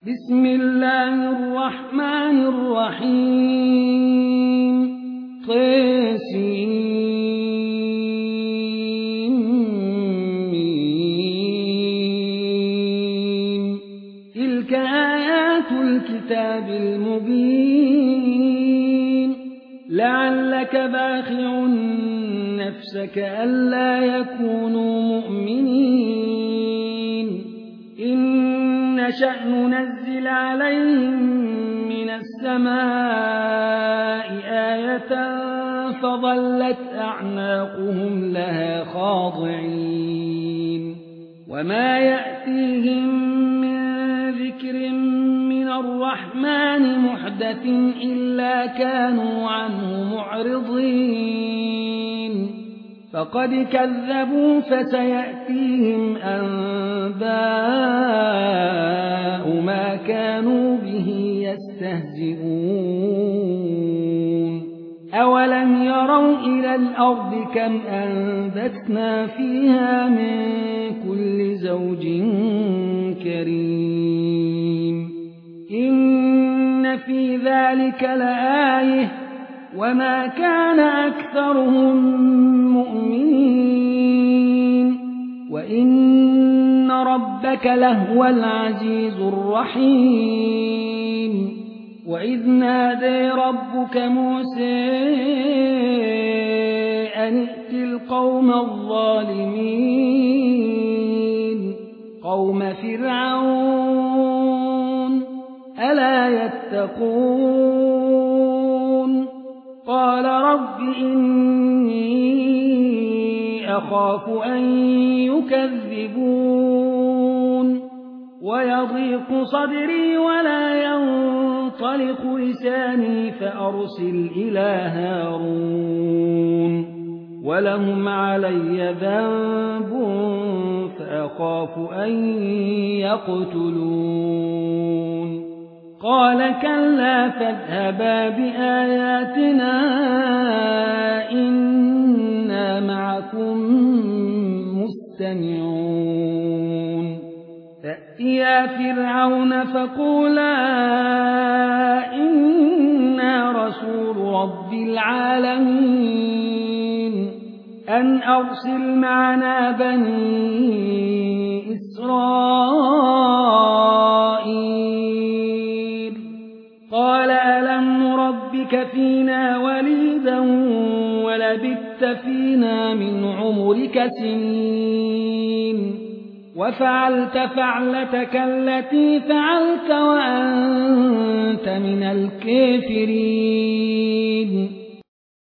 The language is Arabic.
بسم الله الرحمن الرحيم طسيم تلك آيات الكتاب المبين لعلك باخع نفسك ألا يكونوا مؤمنين إن نشأ ننزل عليهم من السماء آية فظلت أعناقهم لها خاضعين وما يأتيهم من ذكر من الرحمن محدث إلا كانوا عنه معرضين فقد كذبوا فسيأتيهم أنباء ما كانوا به يستهزئون أولم يروا إلى الأرض كم أنبتنا فيها من كل زوج كريم إن في ذلك لآية وما كان أكثرهم مؤمنين وإن ربك لهو العزيز الرحيم وإذ نادى ربك موسى أن ائت القوم الظالمين قوم فرعون ألا يتقون قال رب إني أخاف أن يكذبون ويضيق صدري ولا ينطلق لساني فأرسل إلى هارون ولهم علي ذنب فأخاف أن يقتلون قال كلا فاذهبا بآياتنا إنا معكم مستمعون فأتيا فرعون فقولا إنا رسول رب العالمين أن أرسل معنا بني إسرائيل قال ألم نربك فينا وليدا ولبثت فينا من عمرك سنين وفعلت فعلتك التي فعلت وأنت من الكافرين